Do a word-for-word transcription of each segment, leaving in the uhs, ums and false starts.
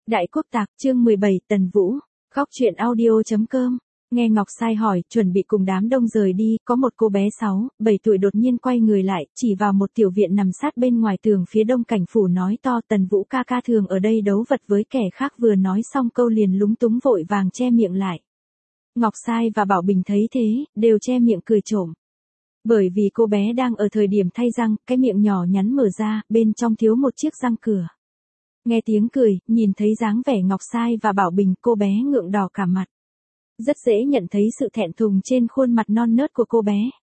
Đại Quốc Tạc, chương mười bảy, Tần Vũ. Góc truyện audio chấm com. Nghe Ngọc Sai hỏi, chuẩn bị cùng đám đông rời đi, có một cô bé sáu, bảy tuổi đột nhiên quay người lại, chỉ vào một tiểu viện nằm sát bên ngoài tường phía đông cảnh phủ nói to, Tần Vũ ca ca thường ở đây đấu vật với kẻ khác, vừa nói xong câu liền lúng túng vội vàng che miệng lại. Ngọc Sai và Bảo Bình thấy thế, đều che miệng cười trộm. Bởi vì cô bé đang ở thời điểm thay răng, cái miệng nhỏ nhắn mở ra, bên trong thiếu một chiếc răng cửa. Nghe tiếng cười, nhìn thấy dáng vẻ Ngọc Sai và Bảo Bình, cô bé ngượng đỏ cả mặt. Rất dễ nhận thấy sự thẹn thùng trên khuôn mặt non nớt của cô bé.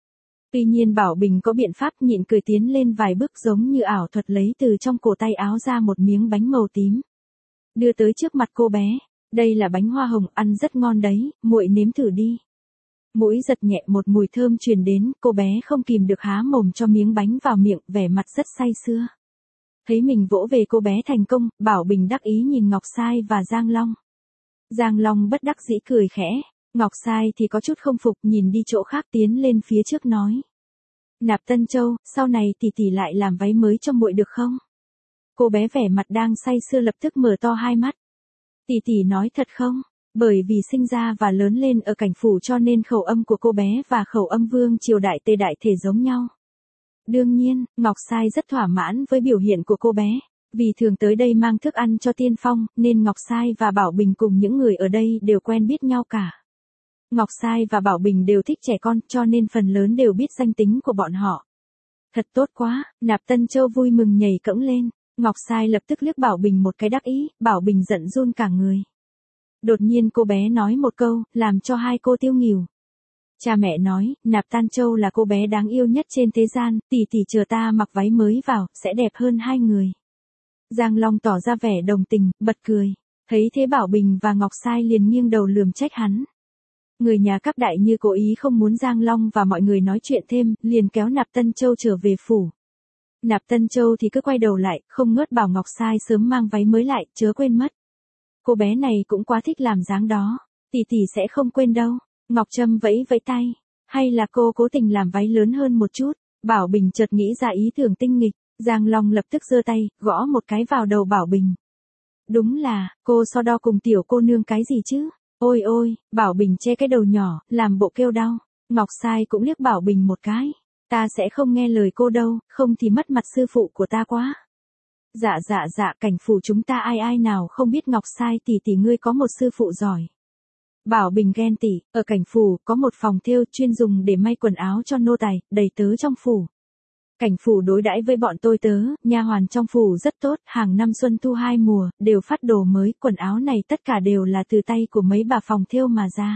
Tuy nhiên Bảo Bình có biện pháp nhịn cười tiến lên vài bước giống như ảo thuật lấy từ trong cổ tay áo ra một miếng bánh màu tím. Đưa tới trước mặt cô bé. Đây là bánh hoa hồng, ăn rất ngon đấy, muội nếm thử đi. Mũi giật nhẹ một mùi thơm truyền đến, cô bé không kìm được há mồm cho miếng bánh vào miệng, vẻ mặt rất say sưa. Thấy mình vỗ về cô bé thành công, Bảo Bình đắc ý nhìn Ngọc Sai và Giang Long. Giang Long bất đắc dĩ cười khẽ, Ngọc Sai thì có chút không phục, nhìn đi chỗ khác tiến lên phía trước nói. Nạp Tân Châu, sau này tỷ tỷ lại làm váy mới cho muội được không? Cô bé vẻ mặt đang say sưa lập tức mở to hai mắt. Tỷ tỷ nói thật không? Bởi vì sinh ra và lớn lên ở cảnh phủ cho nên khẩu âm của cô bé và khẩu âm vương triều đại tề đại thể giống nhau. Đương nhiên, Ngọc Sai rất thỏa mãn với biểu hiện của cô bé. Vì thường tới đây mang thức ăn cho Tiên Phong, nên Ngọc Sai và Bảo Bình cùng những người ở đây đều quen biết nhau cả. Ngọc Sai và Bảo Bình đều thích trẻ con, cho nên phần lớn đều biết danh tính của bọn họ. Thật tốt quá, Nạp Tân Châu vui mừng nhảy cẫng lên. Ngọc Sai lập tức liếc Bảo Bình một cái đắc ý, Bảo Bình giận run cả người. Đột nhiên cô bé nói một câu, làm cho hai cô tiêu nghỉu. Cha mẹ nói, Nạp Tân Châu là cô bé đáng yêu nhất trên thế gian, tỷ tỷ chờ ta mặc váy mới vào, sẽ đẹp hơn hai người. Giang Long tỏ ra vẻ đồng tình, bật cười. Thấy thế Bảo Bình và Ngọc Sai liền nghiêng đầu lườm trách hắn. Người nhà các đại như cố ý không muốn Giang Long và mọi người nói chuyện thêm, liền kéo Nạp Tân Châu trở về phủ. Nạp Tân Châu thì cứ quay đầu lại, không ngớt bảo Ngọc Sai sớm mang váy mới lại, chớ quên mất. Cô bé này cũng quá thích làm dáng đó, tỷ tỷ sẽ không quên đâu. Ngọc Trâm vẫy vẫy tay, hay là cô cố tình làm váy lớn hơn một chút. Bảo Bình chợt nghĩ ra ý tưởng tinh nghịch, Giang Long lập tức giơ tay, gõ một cái vào đầu Bảo Bình. Đúng là, cô so đo cùng tiểu cô nương cái gì chứ? Ôi ôi, Bảo Bình che cái đầu nhỏ, làm bộ kêu đau. Ngọc Sai cũng liếc Bảo Bình một cái. Ta sẽ không nghe lời cô đâu, không thì mất mặt sư phụ của ta quá. Dạ dạ dạ, cảnh phủ chúng ta ai ai nào không biết Ngọc Sai tỷ tỷ ngươi có một sư phụ giỏi. Bảo Bình ghen tỉ, ở cảnh phủ có một phòng thêu chuyên dùng để may quần áo cho nô tài, đầy tớ trong phủ. Cảnh phủ đối đãi với bọn tôi tớ, nha hoàn trong phủ rất tốt, hàng năm xuân thu hai mùa, đều phát đồ mới, quần áo này tất cả đều là từ tay của mấy bà phòng thêu mà ra.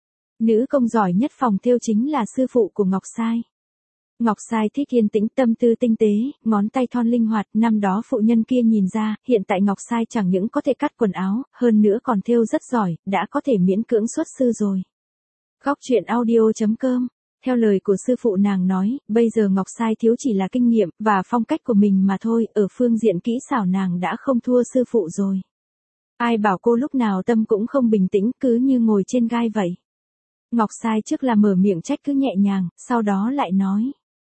Nữ công giỏi nhất phòng thêu chính là sư phụ của Ngọc Sai. Ngọc Sai thích yên tĩnh, tâm tư tinh tế, ngón tay thon linh hoạt, năm đó phụ nhân kia nhìn ra, hiện tại Ngọc Sai chẳng những có thể cắt quần áo, hơn nữa còn thêu rất giỏi, đã có thể miễn cưỡng xuất sư rồi. Góc truyện audio chấm com. Theo lời của sư phụ nàng nói, bây giờ Ngọc Sai thiếu chỉ là kinh nghiệm và phong cách của mình mà thôi, ở phương diện kỹ xảo nàng đã không thua sư phụ rồi. Ai bảo cô lúc nào tâm cũng không bình tĩnh, cứ như ngồi trên gai vậy. Ngọc Sai trước là mở miệng trách cứ nhẹ nhàng, sau đó lại nói.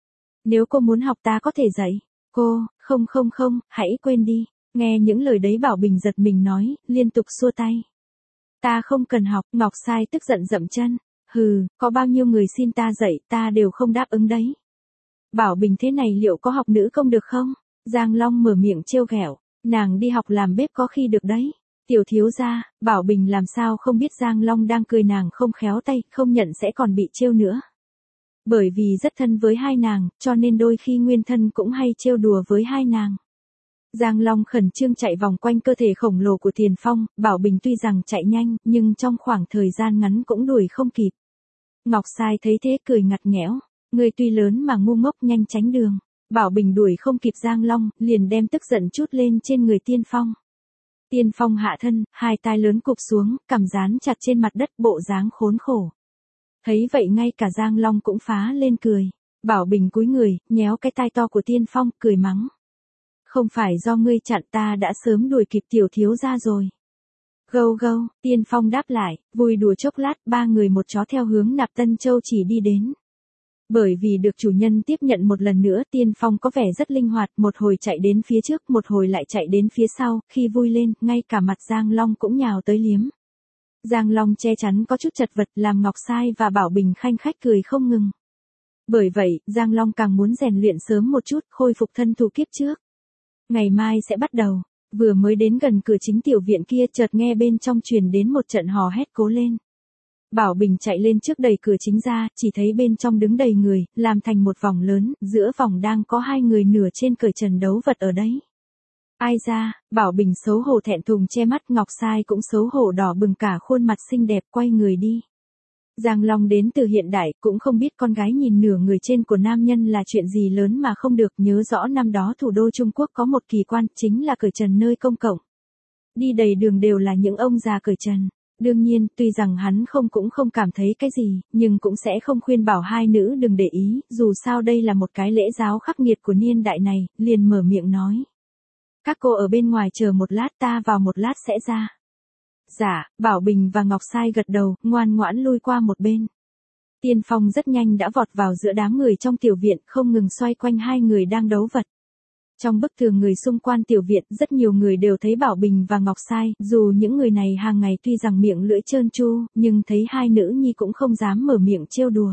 Nếu cô muốn học ta có thể dạy. Cô, không không không, hãy quên đi. Nghe những lời đấy Bảo Bình giật mình nói, liên tục xua tay. Ta không cần học, Ngọc Sai tức giận dậm chân. Hừ, có bao nhiêu người xin ta dạy, ta đều không đáp ứng đấy. Bảo Bình thế này liệu có học nữ công được không? Giang Long mở miệng trêu ghẹo, nàng đi học làm bếp có khi được đấy. Tiểu thiếu gia, Bảo Bình làm sao không biết Giang Long đang cười nàng không khéo tay, không nhận sẽ còn bị trêu nữa. Bởi vì rất thân với hai nàng, cho nên đôi khi nguyên thân cũng hay trêu đùa với hai nàng. Giang Long khẩn trương chạy vòng quanh cơ thể khổng lồ của Tiền Phong, Bảo Bình tuy rằng chạy nhanh, nhưng trong khoảng thời gian ngắn cũng đuổi không kịp. Ngọc Sai thấy thế cười ngặt nghẽo, người tuy lớn mà ngu ngốc nhanh tránh đường. Bảo Bình đuổi không kịp Giang Long, liền đem tức giận chút lên trên người Tiên Phong. Tiên Phong hạ thân, hai tai lớn cụp xuống, cằm dán chặt trên mặt đất, bộ dáng khốn khổ. Thấy vậy ngay cả Giang Long cũng phá lên cười. Bảo Bình cúi người, nhéo cái tai to của Tiên Phong, cười mắng. Không phải do ngươi chặn, ta đã sớm đuổi kịp tiểu thiếu gia rồi. Gâu gâu, Tiên Phong đáp lại, vui đùa chốc lát, ba người một chó theo hướng Nạp Tân Châu chỉ đi đến. Bởi vì được chủ nhân tiếp nhận một lần nữa, Tiên Phong có vẻ rất linh hoạt, một hồi chạy đến phía trước, một hồi lại chạy đến phía sau, khi vui lên, ngay cả mặt Giang Long cũng nhào tới liếm. Giang Long che chắn có chút chật vật, làm Ngọc Sai và Bảo Bình khanh khách cười không ngừng. Bởi vậy, Giang Long càng muốn rèn luyện sớm một chút, khôi phục thân thủ kiếp trước. Ngày mai sẽ bắt đầu. Vừa mới đến gần cửa chính tiểu viện kia, chợt nghe bên trong truyền đến một trận hò hét cố lên. Bảo Bình chạy lên trước đẩy cửa chính ra, chỉ thấy bên trong đứng đầy người, làm thành một vòng lớn, giữa vòng đang có hai người nửa trên cởi trần đấu vật ở đấy. Ai ra, Bảo Bình xấu hổ thẹn thùng che mắt, Ngọc Sai cũng xấu hổ đỏ bừng cả khuôn mặt xinh đẹp, quay người đi. Giang Long đến từ hiện đại, cũng không biết con gái nhìn nửa người trên của nam nhân là chuyện gì lớn mà không được, nhớ rõ năm đó thủ đô Trung Quốc có một kỳ quan, chính là cởi trần nơi công cộng. Đi đầy đường đều là những ông già cởi trần. Đương nhiên, tuy rằng hắn không cũng không cảm thấy cái gì, nhưng cũng sẽ không khuyên bảo hai nữ đừng để ý, dù sao đây là một cái lễ giáo khắc nghiệt của niên đại này, liền mở miệng nói. Các cô ở bên ngoài chờ một lát, ta vào một lát sẽ ra. Dạ, Bảo Bình và Ngọc Sai gật đầu, ngoan ngoãn lui qua một bên. Tiên Phong rất nhanh đã vọt vào giữa đám người trong tiểu viện, không ngừng xoay quanh hai người đang đấu vật. Trong bức tường người xung quanh tiểu viện, rất nhiều người đều thấy Bảo Bình và Ngọc Sai, dù những người này hàng ngày tuy rằng miệng lưỡi trơn tru, nhưng thấy hai nữ nhi cũng không dám mở miệng trêu đùa.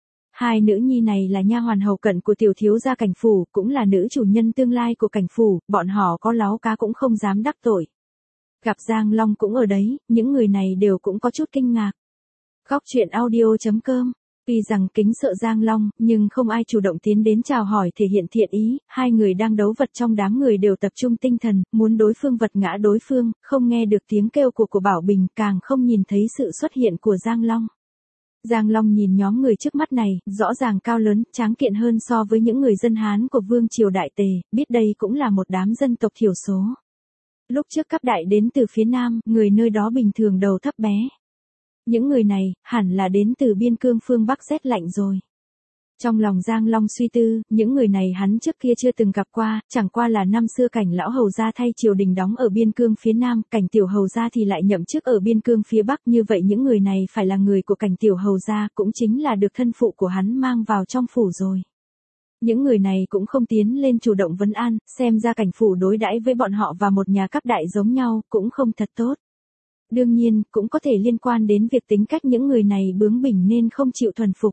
Hai nữ nhi này là nha hoàn hầu cận của tiểu thiếu gia Cảnh phủ, cũng là nữ chủ nhân tương lai của Cảnh phủ, bọn họ có láo cá cũng không dám đắc tội. Gặp Giang Long cũng ở đấy, những người này đều cũng có chút kinh ngạc. Góc truyện audio chấm com. Tuy rằng kính sợ Giang Long, nhưng không ai chủ động tiến đến chào hỏi thể hiện thiện ý, hai người đang đấu vật trong đám người đều tập trung tinh thần, muốn đối phương vật ngã đối phương, không nghe được tiếng kêu của của Bảo Bình, càng không nhìn thấy sự xuất hiện của Giang Long. Giang Long nhìn nhóm người trước mắt này, rõ ràng cao lớn, tráng kiện hơn so với những người dân Hán của Vương Triều Đại Tề, biết đây cũng là một đám dân tộc thiểu số. Lúc trước các đại đến từ phía Nam, người nơi đó bình thường đầu thấp bé. Những người này, hẳn là đến từ biên cương phương Bắc rét lạnh rồi. Trong lòng Giang Long suy tư, những người này hắn trước kia chưa từng gặp qua, chẳng qua là năm xưa Cảnh lão hầu gia thay triều đình đóng ở biên cương phía Nam, Cảnh tiểu hầu gia thì lại nhậm chức ở biên cương phía Bắc, như vậy những người này phải là người của Cảnh tiểu hầu gia, cũng chính là được thân phụ của hắn mang vào trong phủ rồi. Những người này cũng không tiến lên chủ động vấn an, xem ra Cảnh phủ đối đãi với bọn họ và một nhà các đại giống nhau, cũng không thật tốt. Đương nhiên, cũng có thể liên quan đến việc tính cách những người này bướng bỉnh nên không chịu thuần phục.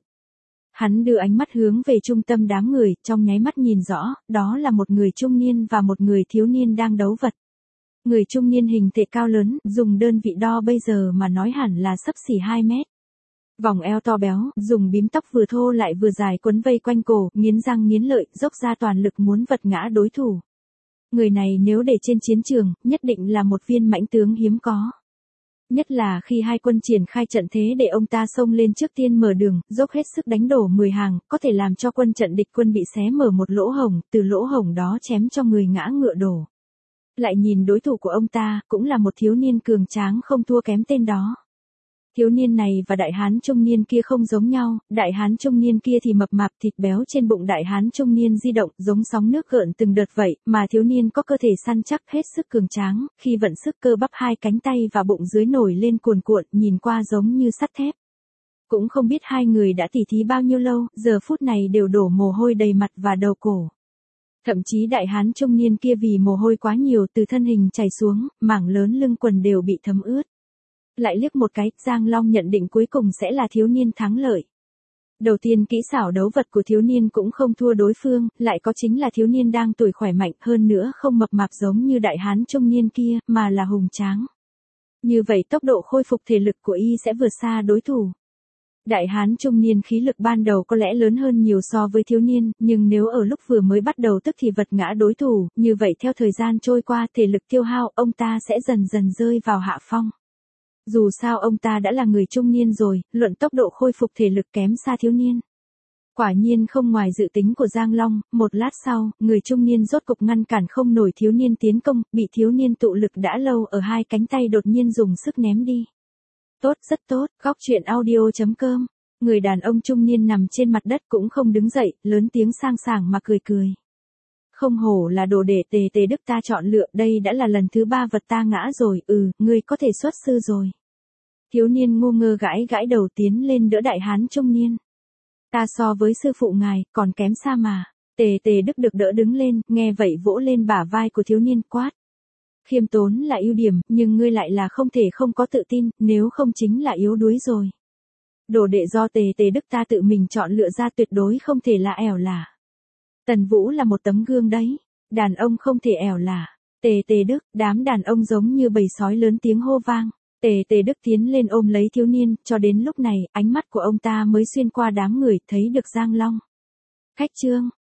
Hắn đưa ánh mắt hướng về trung tâm đám người, trong nháy mắt nhìn rõ, đó là một người trung niên và một người thiếu niên đang đấu vật. Người trung niên hình thể cao lớn, dùng đơn vị đo bây giờ mà nói hẳn là xấp xỉ hai mét. Vòng eo to béo, dùng bím tóc vừa thô lại vừa dài quấn vây quanh cổ, nghiến răng nghiến lợi, dốc ra toàn lực muốn vật ngã đối thủ. Người này nếu để trên chiến trường, nhất định là một viên mãnh tướng hiếm có. Nhất là khi hai quân triển khai trận thế để ông ta xông lên trước tiên mở đường, dốc hết sức đánh đổ mười hàng, có thể làm cho quân trận địch quân bị xé mở một lỗ hổng, từ lỗ hổng đó chém cho người ngã ngựa đổ. Lại nhìn đối thủ của ông ta, cũng là một thiếu niên cường tráng không thua kém tên đó. Thiếu niên này và đại hán trung niên kia không giống nhau, đại hán trung niên kia thì mập mạp thịt béo trên bụng đại hán trung niên di động giống sóng nước gợn từng đợt vậy, mà thiếu niên có cơ thể săn chắc hết sức cường tráng, khi vận sức cơ bắp hai cánh tay và bụng dưới nổi lên cuồn cuộn, nhìn qua giống như sắt thép. Cũng không biết hai người đã tỉ thí bao nhiêu lâu, giờ phút này đều đổ mồ hôi đầy mặt và đầu cổ. Thậm chí đại hán trung niên kia vì mồ hôi quá nhiều từ thân hình chảy xuống, mảng lớn lưng quần đều bị thấm ướt. Lại liếc một cái, Giang Long nhận định cuối cùng sẽ là thiếu niên thắng lợi. Đầu tiên kỹ xảo đấu vật của thiếu niên cũng không thua đối phương, lại có chính là thiếu niên đang tuổi khỏe mạnh, hơn nữa không mập mạp giống như đại hán trung niên kia, mà là hùng tráng. Như vậy tốc độ khôi phục thể lực của y sẽ vượt xa đối thủ. Đại hán trung niên khí lực ban đầu có lẽ lớn hơn nhiều so với thiếu niên, nhưng nếu ở lúc vừa mới bắt đầu tức thì vật ngã đối thủ, như vậy theo thời gian trôi qua thể lực tiêu hao, ông ta sẽ dần dần rơi vào hạ phong. Dù sao ông ta đã là người trung niên rồi, luận tốc độ khôi phục thể lực kém xa thiếu niên. Quả nhiên không ngoài dự tính của Giang Long, một lát sau, người trung niên rốt cục ngăn cản không nổi thiếu niên tiến công, bị thiếu niên tụ lực đã lâu ở hai cánh tay đột nhiên dùng sức ném đi. Tốt, rất tốt, góc truyện audio chấm com. Người đàn ông trung niên nằm trên mặt đất cũng không đứng dậy, lớn tiếng sang sảng mà cười cười. Không hổ là đồ để tề tề đức ta chọn lựa, đây đã là lần thứ ba vật ta ngã rồi, ừ, ngươi có thể xuất sư rồi. Thiếu niên ngu ngơ gãi gãi đầu tiến lên đỡ đại hán trung niên. Ta so với sư phụ ngài, còn kém xa mà. Tề Tề Đức được đỡ đứng lên, nghe vậy vỗ lên bả vai của thiếu niên quát. Khiêm tốn là ưu điểm, nhưng ngươi lại là không thể không có tự tin, nếu không chính là yếu đuối rồi. Đồ đệ do Tề Tề Đức ta tự mình chọn lựa ra tuyệt đối không thể là ẻo lả. Tần Vũ là một tấm gương đấy, đàn ông không thể ẻo lả. Tề Tề Đức, đám đàn ông giống như bầy sói lớn tiếng hô vang. Tề Tề Đức tiến lên ôm lấy thiếu niên, cho đến lúc này, ánh mắt của ông ta mới xuyên qua đám người, thấy được Giang Long. Khách Trương,